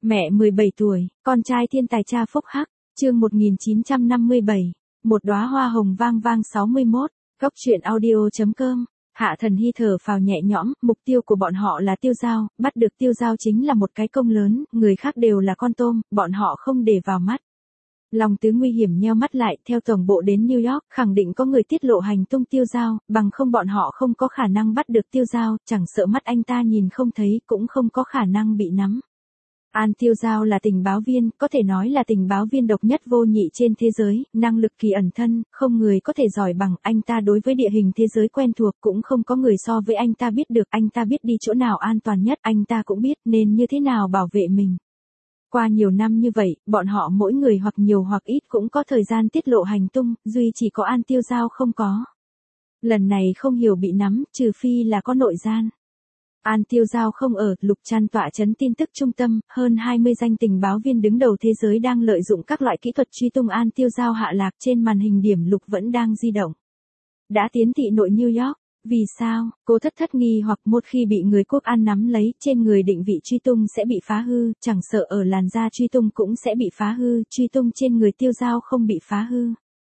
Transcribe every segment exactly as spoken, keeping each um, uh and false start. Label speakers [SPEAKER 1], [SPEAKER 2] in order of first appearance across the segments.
[SPEAKER 1] Mẹ mười bảy tuổi, con trai thiên tài cha phúc hắc, chương một nghìn chín trăm năm mươi bảy, một đóa hoa hồng vang vang sáu mươi mốt, góc truyện audio.com. Hạ Thần Hy thở phào nhẹ nhõm, mục tiêu của bọn họ là Tiêu Giao, bắt được Tiêu Giao chính là một cái công lớn, người khác đều là con tôm, bọn họ không để vào mắt. Long Tứ nguy hiểm nheo mắt lại, theo tổng bộ đến New York, khẳng định có người tiết lộ hành tung Tiêu Giao, bằng không bọn họ không có khả năng bắt được Tiêu Giao, chẳng sợ mắt anh ta nhìn không thấy, cũng không có khả năng bị nắm. An Tiêu Giao là tình báo viên, có thể nói là tình báo viên độc nhất vô nhị trên thế giới, năng lực kỳ ẩn thân, không người có thể giỏi bằng anh ta đối với địa hình thế giới quen thuộc, cũng không có người so với anh ta biết được, anh ta biết đi chỗ nào an toàn nhất, anh ta cũng biết nên như thế nào bảo vệ mình. Qua nhiều năm như vậy, bọn họ mỗi người hoặc nhiều hoặc ít cũng có thời gian tiết lộ hành tung, duy chỉ có An Tiêu Giao không có. Lần này không hiểu bị nắm, trừ phi là có nội gian. An Tiêu Giao không ở, Lục Trăn tọa chấn tin tức trung tâm, hơn hai mươi danh tình báo viên đứng đầu thế giới đang lợi dụng các loại kỹ thuật truy tung An Tiêu Giao hạ lạc, trên màn hình điểm lục vẫn đang di động. Đã tiến thị nội New York, vì sao? Cô thất thất nghi hoặc một khi bị người quốc an nắm lấy, trên người định vị truy tung sẽ bị phá hư, chẳng sợ ở làn da truy tung cũng sẽ bị phá hư, truy tung trên người Tiêu Giao không bị phá hư.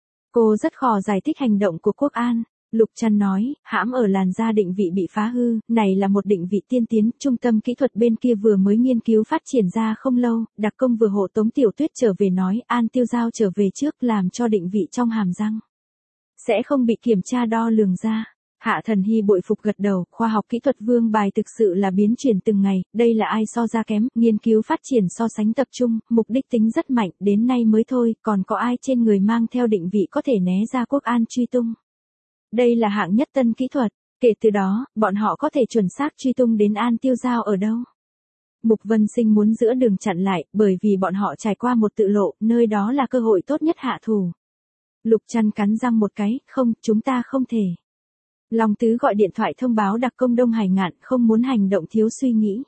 [SPEAKER 1] Cô rất khó giải thích hành động của quốc an. Lục Trăn nói, hãm ở làn da định vị bị phá hư, này là một định vị tiên tiến, trung tâm kỹ thuật bên kia vừa mới nghiên cứu phát triển ra không lâu, đặc công vừa hộ tống Tiểu Tuyết trở về nói, An Tiêu Giao trở về trước làm cho định vị trong hàm răng sẽ không bị kiểm tra đo lường ra. Hạ Thần Hy bội phục gật đầu, khoa học kỹ thuật vương bài thực sự là biến chuyển từng ngày, đây là ai so ra kém, nghiên cứu phát triển so sánh tập trung, mục đích tính rất mạnh, đến nay mới thôi, còn có ai trên người mang theo định vị có thể né ra quốc an truy tung. Đây là hạng nhất tân kỹ thuật, kể từ đó, bọn họ có thể chuẩn xác truy tung đến An Tiêu Giao ở đâu. Mục Vân Sinh muốn giữa đường chặn lại, bởi vì bọn họ trải qua một tự lộ, nơi đó là cơ hội tốt nhất hạ thủ. Lục Trăn cắn răng một cái, không, chúng ta không thể. Long Tứ gọi điện thoại thông báo đặc công Đông Hải Ngạn không muốn hành động thiếu suy nghĩ.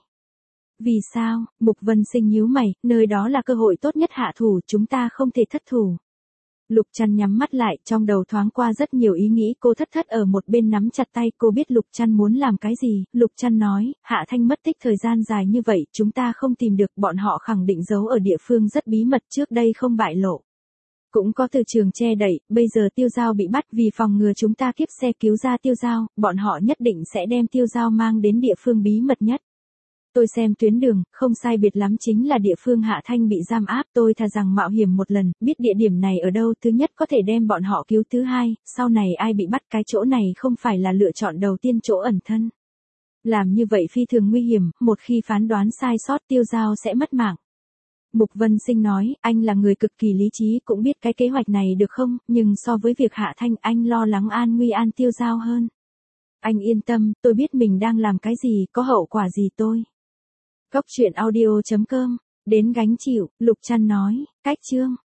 [SPEAKER 1] Vì sao? Mục Vân Sinh nhíu mày, nơi đó là cơ hội tốt nhất hạ thủ, chúng ta không thể thất thủ. Lục Trăn nhắm mắt lại, trong đầu thoáng qua rất nhiều ý nghĩ, cô thất thất ở một bên nắm chặt tay, cô biết Lục Trăn muốn làm cái gì. Lục Trăn nói, Hạ Thanh mất tích thời gian dài như vậy, chúng ta không tìm được, bọn họ khẳng định giấu ở địa phương rất bí mật, trước đây không bại lộ. Cũng có từ trường che đậy, bây giờ Tiêu Giao bị bắt, vì phòng ngừa chúng ta kiếp xe cứu ra Tiêu Giao, bọn họ nhất định sẽ đem Tiêu Giao mang đến địa phương bí mật nhất. Tôi xem tuyến đường, không sai biệt lắm chính là địa phương Hạ Thanh bị giam áp, tôi thà rằng mạo hiểm một lần, biết địa điểm này ở đâu, thứ nhất có thể đem bọn họ cứu, thứ hai, sau này ai bị bắt, cái chỗ này không phải là lựa chọn đầu tiên, chỗ ẩn thân. Làm như vậy phi thường nguy hiểm, một khi phán đoán sai sót Tiêu Giao sẽ mất mạng. Mục Vân Sinh nói, anh là người cực kỳ lý trí, cũng biết cái kế hoạch này được không, nhưng so với việc Hạ Thanh, anh lo lắng an nguy An Tiêu Giao hơn. Anh yên tâm, tôi biết mình đang làm cái gì, có hậu quả gì tôi. Góc truyện audio.com, đến gánh chịu, Lục Trăn nói, cách chương.